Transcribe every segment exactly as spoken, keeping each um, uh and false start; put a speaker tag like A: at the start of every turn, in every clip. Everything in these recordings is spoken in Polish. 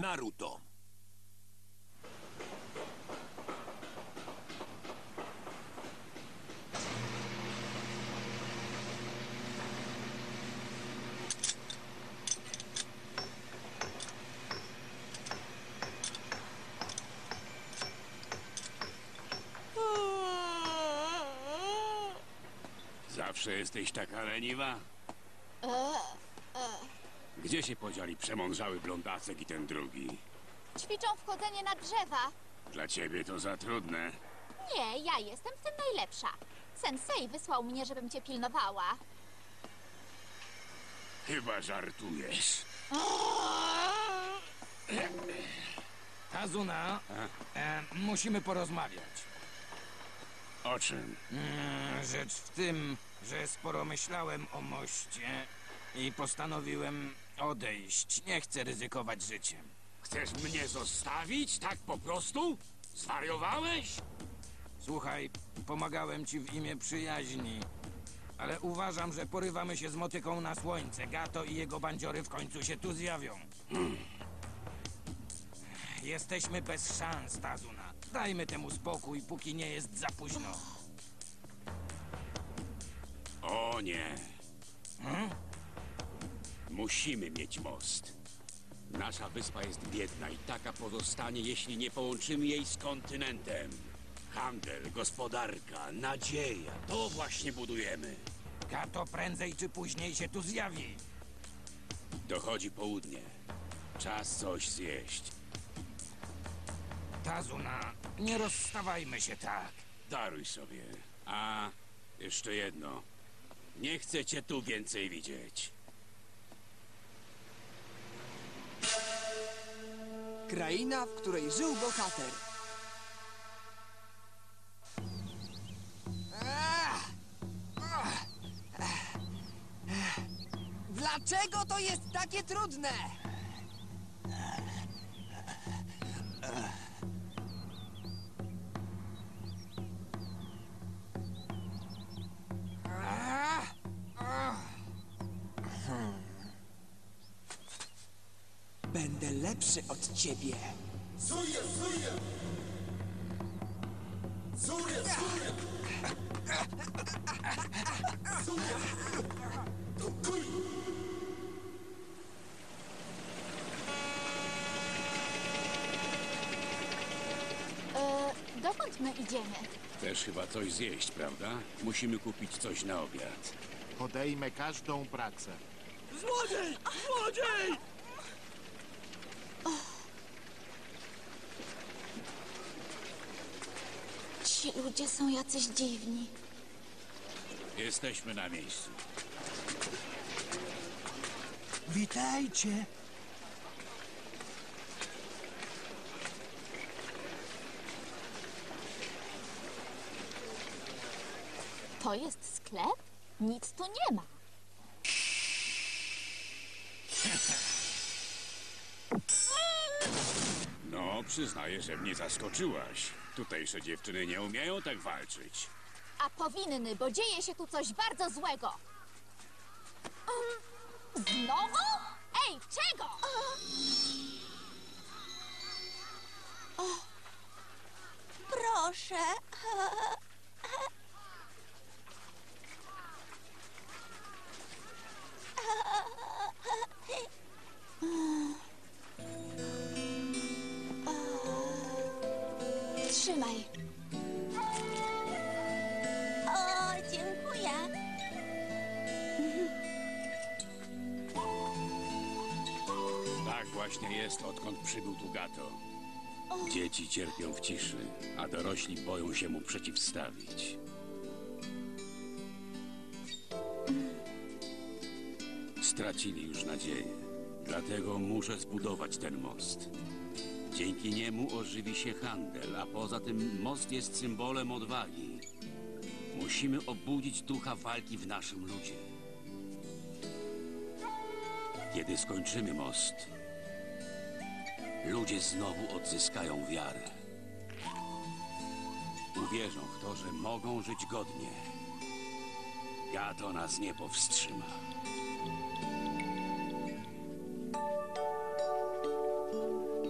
A: Naruto.
B: Zawsze jesteś taka leniwa? Gdzie się podzieli przemądrzały blondasek i ten drugi?
C: Ćwiczą wchodzenie na drzewa.
B: Dla ciebie to za trudne.
C: Nie, ja jestem w tym najlepsza. Sensei wysłał mnie, żebym cię pilnowała.
B: Chyba żartujesz.
D: Kazuna, e, musimy porozmawiać.
B: O czym?
D: Mm, rzecz w tym, że sporo myślałem o moście i postanowiłem odejść. Nie chcę ryzykować życiem.
B: Chcesz mnie zostawić? Tak po prostu? Zwariowałeś?
D: Słuchaj, pomagałem ci w imię przyjaźni, ale uważam, że porywamy się z motyką na słońce. Gato i jego bandziory w końcu się tu zjawią. Hmm. Jesteśmy bez szans, Tazuna. Dajmy temu spokój, póki nie jest za późno.
B: O nie. Hmm? Musimy mieć most. Nasza wyspa jest biedna i taka pozostanie, jeśli nie połączymy jej z kontynentem. Handel, gospodarka, nadzieja. To właśnie budujemy.
D: Gato prędzej czy później się tu zjawi.
B: Dochodzi południe. Czas coś zjeść.
D: Tazuna, nie rozstawajmy się tak.
B: Daruj sobie. A, jeszcze jedno. Nie chcę cię tu więcej widzieć.
E: Kraina, w której żył bohater. Dlaczego to jest takie trudne? Będę lepszy od ciebie.
A: Zuję, zuję! Zuję, zuję! Zuję! To kuj!
C: E, dokąd my idziemy?
B: Chcesz chyba coś zjeść, prawda? Musimy kupić coś na obiad.
F: Podejmę każdą pracę.
A: Złodziej! Złodziej!
C: Ci ludzie są jacyś dziwni.
B: Jesteśmy na miejscu.
E: Witajcie.
C: To jest sklep? Nic tu nie ma.
B: No, przyznaję, że mnie zaskoczyłaś. Tutejsze dziewczyny nie umieją tak walczyć.
C: A powinny, bo dzieje się tu coś bardzo złego. Um, znowu? Ej, czego?
G: Proszę.
C: Trzymaj.
G: O, dziękuję.
B: Tak właśnie jest, odkąd przybył tu Gato. Dzieci cierpią w ciszy, a dorośli boją się mu przeciwstawić. Stracili już nadzieję, dlatego muszę zbudować ten most. Dzięki niemu ożywi się handel, a poza tym most jest symbolem odwagi. Musimy obudzić ducha walki w naszym ludzie. Kiedy skończymy most, ludzie znowu odzyskają wiarę. Uwierzą w to, że mogą żyć godnie. Gato nas nie powstrzyma.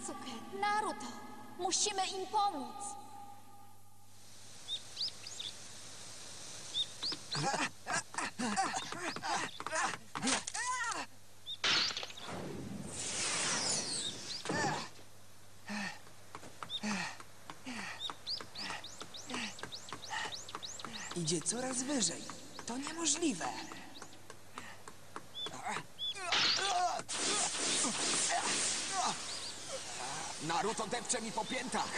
C: Sasuke, Naruto, musimy im pomóc.
E: Idzie coraz wyżej. To niemożliwe.
H: Naruto depcze mi po piętach.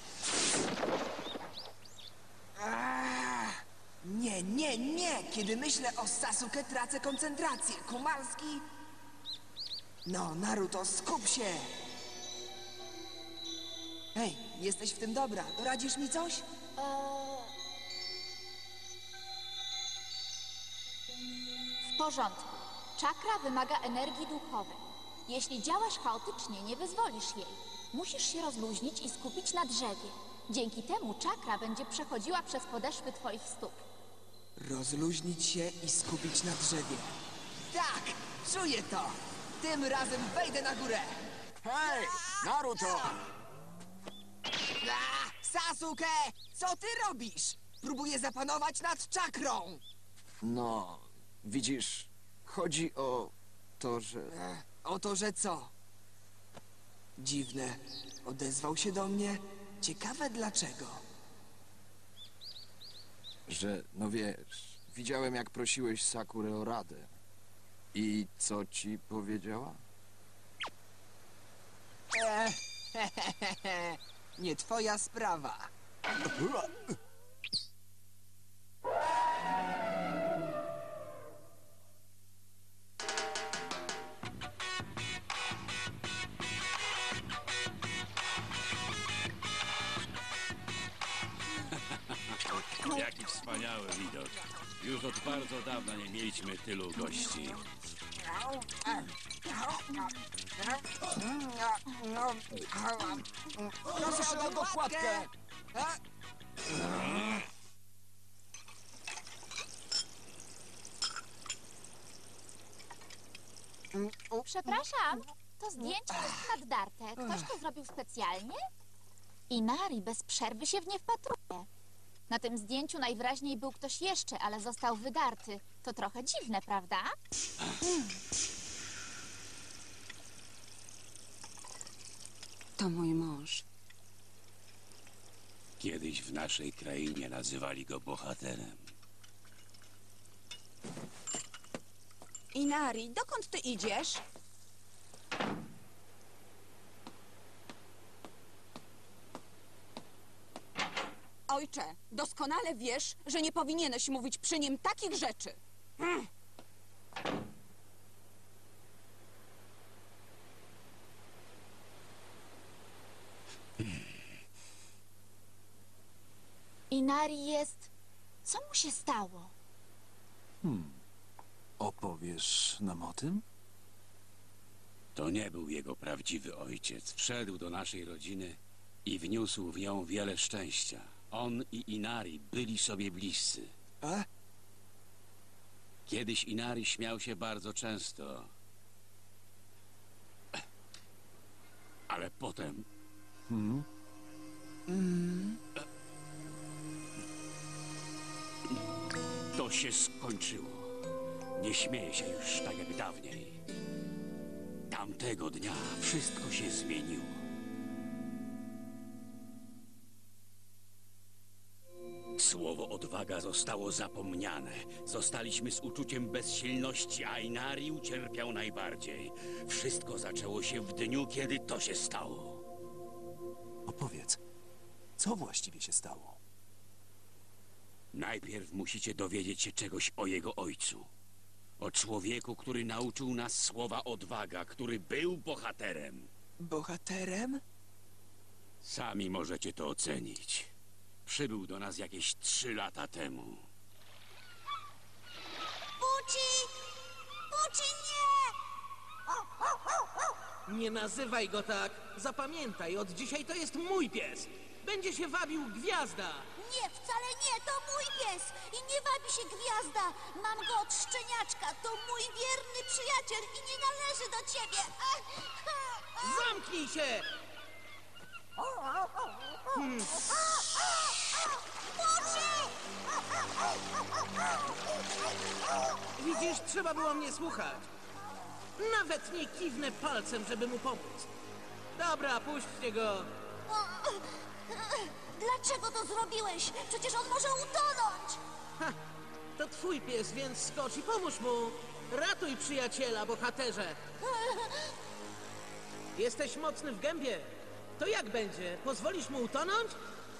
E: Nie, nie, nie! Kiedy myślę o Sasuke, tracę koncentrację. Kumalski... No, Naruto, skup się! Hej, jesteś w tym dobra. Doradzisz mi coś?
C: Eee... W porządku. Czakra wymaga energii duchowej. Jeśli działasz chaotycznie, nie wyzwolisz jej. Musisz się rozluźnić i skupić na drzewie. Dzięki temu czakra będzie przechodziła przez podeszwy twoich stóp.
E: Rozluźnić się i skupić na drzewie. Tak! Czuję to! Tym razem wejdę na górę!
H: Hej, Naruto!
E: A, Sasuke! Co ty robisz? Próbuję zapanować nad czakrą!
H: No, widzisz, chodzi o to, że...
E: E, o to, że co? Dziwne. Odezwał się do mnie. Ciekawe dlaczego.
H: że, no wiesz, widziałem jak prosiłeś Sakurę o radę. I co ci powiedziała?
E: E, nie twoja sprawa.
B: Jaki wspaniały widok. Już od bardzo dawna nie mieliśmy tylu gości.
E: Proszę o dokładkę!
C: Przepraszam, to zdjęcie jest naddarte. Ktoś to zrobił specjalnie? Inari bez przerwy się w nie wpatruje. Na tym zdjęciu najwyraźniej był ktoś jeszcze, ale został wydarty. To trochę dziwne, prawda?
I: To mój mąż.
B: Kiedyś w naszej krainie nazywali go bohaterem.
I: Inari, dokąd ty idziesz? Ojcze, doskonale wiesz, że nie powinieneś mówić przy nim takich rzeczy.
C: Inari jest... Co mu się stało?
J: Opowiesz nam o tym?
B: To nie był jego prawdziwy ojciec. Wszedł do naszej rodziny i wniósł w nią wiele szczęścia. On i Inari byli sobie bliscy.
E: A?
B: Kiedyś Inari śmiał się bardzo często. Ale potem... To się skończyło. Nie śmieje się już tak jak dawniej. Tamtego dnia wszystko się zmieniło. Słowo odwaga zostało zapomniane. Zostaliśmy z uczuciem bezsilności, a Inari ucierpiał najbardziej. Wszystko zaczęło się w dniu, kiedy to się stało.
J: Opowiedz, co właściwie się stało?
B: Najpierw musicie dowiedzieć się czegoś o jego ojcu. O człowieku, który nauczył nas słowa odwaga, który był bohaterem.
E: Bohaterem?
B: Sami możecie to ocenić. Przybył do nas jakieś trzy lata temu.
G: Pucci! Pucci, nie!
A: Nie nazywaj go tak. Zapamiętaj, od dzisiaj to jest mój pies. Będzie się wabił Gwiazda.
G: Nie, wcale nie, to mój pies! I nie wabi się Gwiazda! Mam go od szczeniaczka, to mój wierny przyjaciel i nie należy do ciebie!
A: Zamknij się! Widzisz, trzeba było mnie słuchać. Nawet nie kiwnę palcem, żeby mu pomóc. Dobra, puśćcie go.
G: Dlaczego to zrobiłeś? Przecież on może utonąć!
A: Ha, to twój pies, więc skocz i pomóż mu. Ratuj przyjaciela, bohaterze. Jesteś mocny w gębie. To jak będzie? Pozwolisz mu utonąć?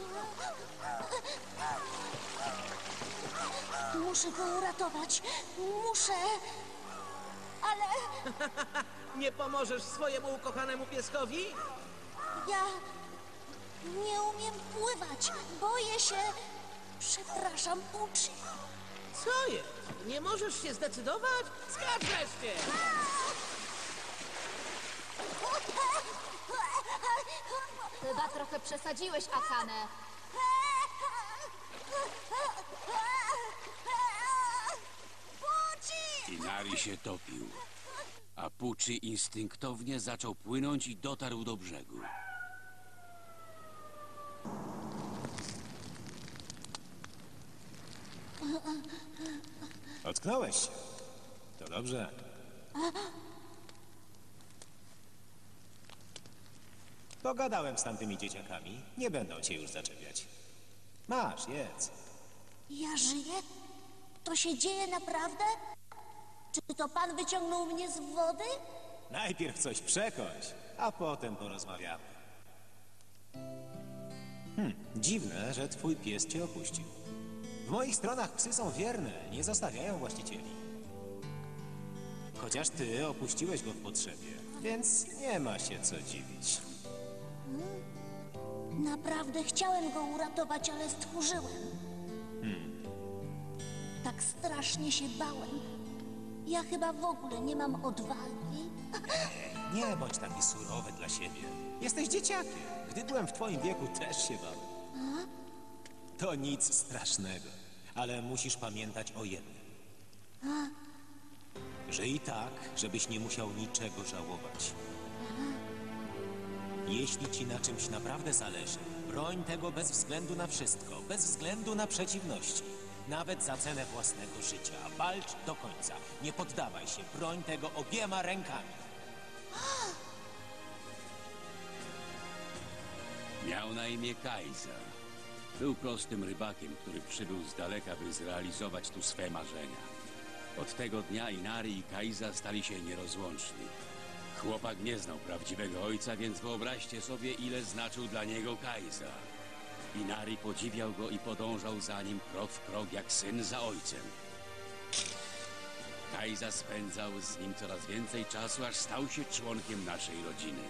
G: Muszę go uratować. Muszę. Ale
A: Nie pomożesz swojemu ukochanemu pieskowi?
G: ja nie umiem pływać. Boję się. Przepraszam, Pucci.
A: Co jest? Nie możesz się zdecydować? Skacz wreszcie!
C: Chyba trochę przesadziłeś, Akane.
G: Pucci!
B: Inari się topił, a Pucci instynktownie zaczął płynąć i dotarł do brzegu.
K: Ocknąłeś się. To dobrze. Pogadałem z tamtymi dzieciakami. Nie będą cię już zaczepiać. Masz, jedz.
G: Ja żyję? To się dzieje naprawdę? Czy to pan wyciągnął mnie z wody?
K: Najpierw coś przekoś, a potem porozmawiamy. Hm, dziwne, że twój pies cię opuścił. W moich stronach psy są wierne, nie zostawiają właścicieli. Chociaż ty opuściłeś go w potrzebie, więc nie ma się co dziwić.
G: Naprawdę chciałem go uratować, ale stchórzyłem.
K: Hmm.
G: Tak strasznie się bałem. Ja chyba w ogóle nie mam odwagi.
K: Nie bądź taki surowy dla siebie. Jesteś dzieciakiem. Gdy byłem w twoim wieku, też się bałem. To nic strasznego, ale musisz pamiętać o jednym. Żyj tak, żebyś nie musiał niczego żałować. Jeśli ci na czymś naprawdę zależy, broń tego bez względu na wszystko, bez względu na przeciwności. Nawet za cenę własnego życia. Walcz do końca. Nie poddawaj się. Broń tego obiema rękami.
B: Miał na imię Kaiza. Był prostym rybakiem, który przybył z daleka, by zrealizować tu swe marzenia. Od tego dnia Inari i Kaiza stali się nierozłączni. Chłopak nie znał prawdziwego ojca, więc wyobraźcie sobie, ile znaczył dla niego Kaiza. Inari podziwiał go i podążał za nim krok w krok jak syn za ojcem. Kaiza spędzał z nim coraz więcej czasu, aż stał się członkiem naszej rodziny.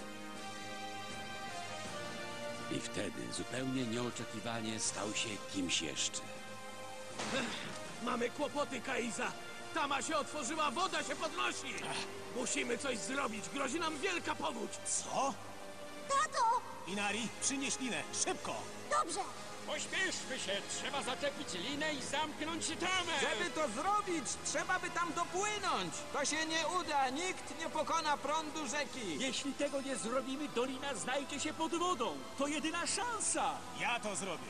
B: I wtedy, zupełnie nieoczekiwanie, stał się kimś jeszcze.
A: Mamy kłopoty, Kaiza. Tama się otworzyła, woda się podnosi. Musimy coś zrobić. Grozi nam wielka powódź.
K: Co?
G: Tato!
K: Inari, przynieś linę, szybko!
G: Dobrze!
B: Pośpieszmy się, trzeba zaczepić linę i zamknąć tamę!
D: Żeby to zrobić, trzeba by tam dopłynąć. To się nie uda, nikt nie pokona prądu rzeki.
L: Jeśli tego nie zrobimy, dolina znajdzie się pod wodą. To jedyna szansa.
K: Ja to zrobię.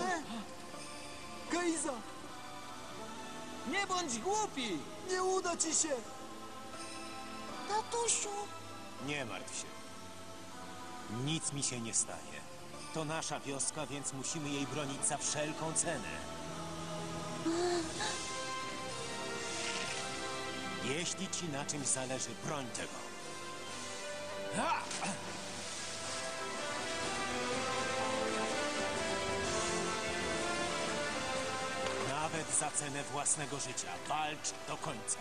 D: Kaiza! Nie bądź głupi! Nie uda ci się!
G: Tatusiu!
K: Nie martw się. Nic mi się nie stanie. To nasza wioska, więc musimy jej bronić za wszelką cenę. Jeśli ci na czymś zależy, broń tego. Ha! Nawet za cenę własnego życia. Walcz do końca.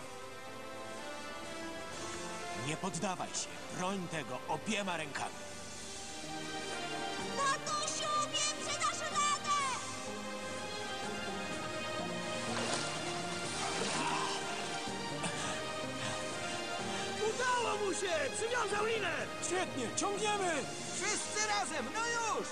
K: Nie poddawaj się. Broń tego obiema rękami.
G: Tatusiu, wiem, że dasz radę!
A: Udało mu się! Przywiązał linę!
K: Świetnie, ciągniemy!
D: Wszyscy razem, no już!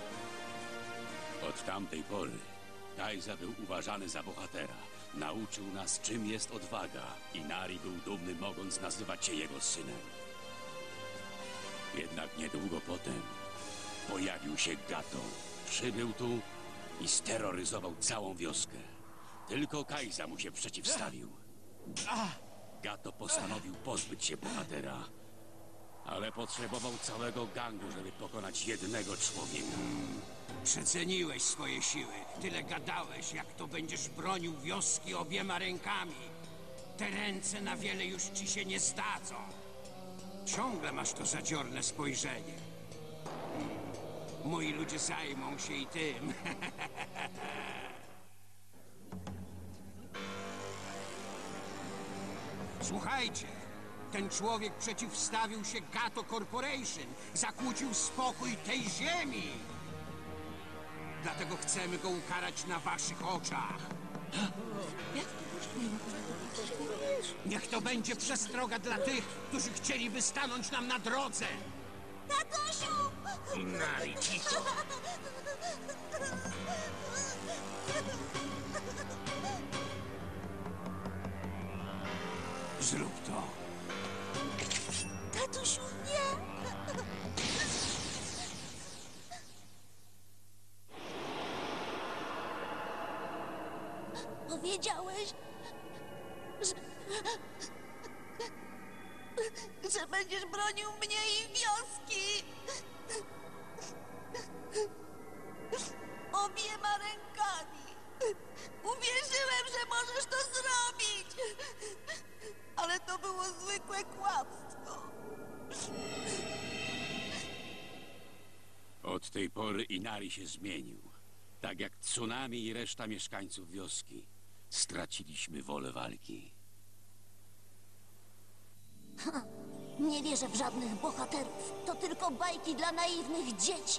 B: Od tamtej pory Kaiza był uważany za bohatera. Nauczył nas, czym jest odwaga. Inari był dumny, mogąc nazywać się jego synem. Jednak niedługo potem Pojawił się Gato. Przybył tu i steroryzował całą wioskę. Tylko Kaiza mu się przeciwstawił. Gato postanowił pozbyć się bohatera, ale potrzebował całego gangu, żeby pokonać jednego człowieka.
D: Przeceniłeś swoje siły. Tyle gadałeś, jak to będziesz bronił wioski obiema rękami. Te ręce na wiele już ci się nie zdadzą. Ciągle masz to zadziorne spojrzenie. Hmm. Moi ludzie zajmą się i tym. Słuchajcie, ten człowiek przeciwstawił się Gato Corporation. Zakłócił spokój tej ziemi. Dlatego chcemy go ukarać na waszych oczach. Niech to będzie przestroga dla tych, którzy chcieliby stanąć nam na drodze.
G: Tatusiu!
D: Nari, cicho. Zrób to.
G: Tatusiu, nie! Powiedziałeś, że... że będziesz bronił mnie i wioski! Obiema rękami! Uwierzyłem, że możesz to zrobić! Ale to było zwykłe kłamstwo.
B: Od tej pory Inari się zmienił. Tak jak tsunami i reszta mieszkańców wioski. Straciliśmy wolę walki.
G: Ha, nie wierzę w żadnych bohaterów. To tylko bajki dla naiwnych dzieci.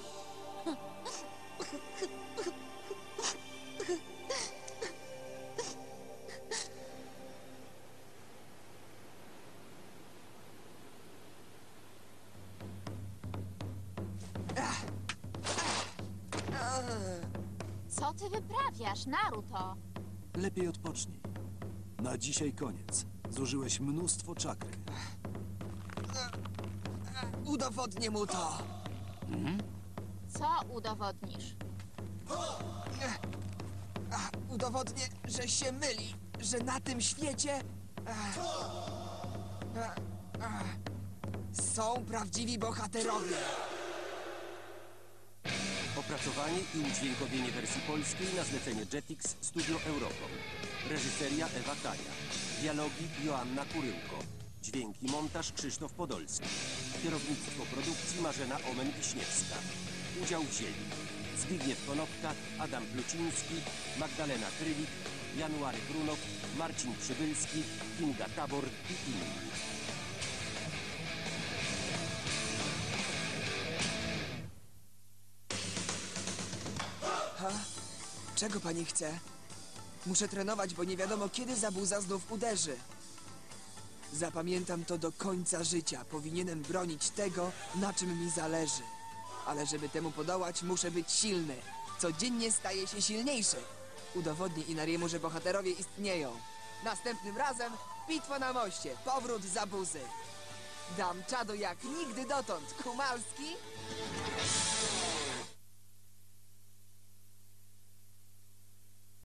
C: Co ty wyprawiasz, Naruto?
J: Lepiej odpocznij. Na dzisiaj koniec. Zużyłeś mnóstwo czakry.
E: Udowodnię mu to.
C: Co udowodnisz?
E: Ach, udowodnię, że się myli, że na tym świecie ach, ach, ach, są prawdziwi bohaterowie.
M: Opracowanie i udźwiękowienie wersji polskiej na zlecenie Jetix Studio Eurocom. Reżyseria Ewa Kaja. Dialogi Joanna Kuryłko. Dźwięki montaż Krzysztof Podolski. Kierownictwo produkcji Marzena Omen-Wiśniewska. Udział wzięli Zbigniew Konopka, Adam Pluciński, Magdalena Krylik, January Brunow, Marcin Przybylski, Kinga Tabor i inni.
E: Ha? Czego pani chce? Muszę trenować, bo nie wiadomo, kiedy Zabuza znów uderzy. Zapamiętam to do końca życia. Powinienem bronić tego, na czym mi zależy. Ale żeby temu podołać, muszę być silny. Codziennie staję się silniejszy. Udowodnię Inariemu, że bohaterowie istnieją. Następnym razem bitwa na moście. Powrót Zabuzy. Dam czadu jak nigdy dotąd. Kumalski?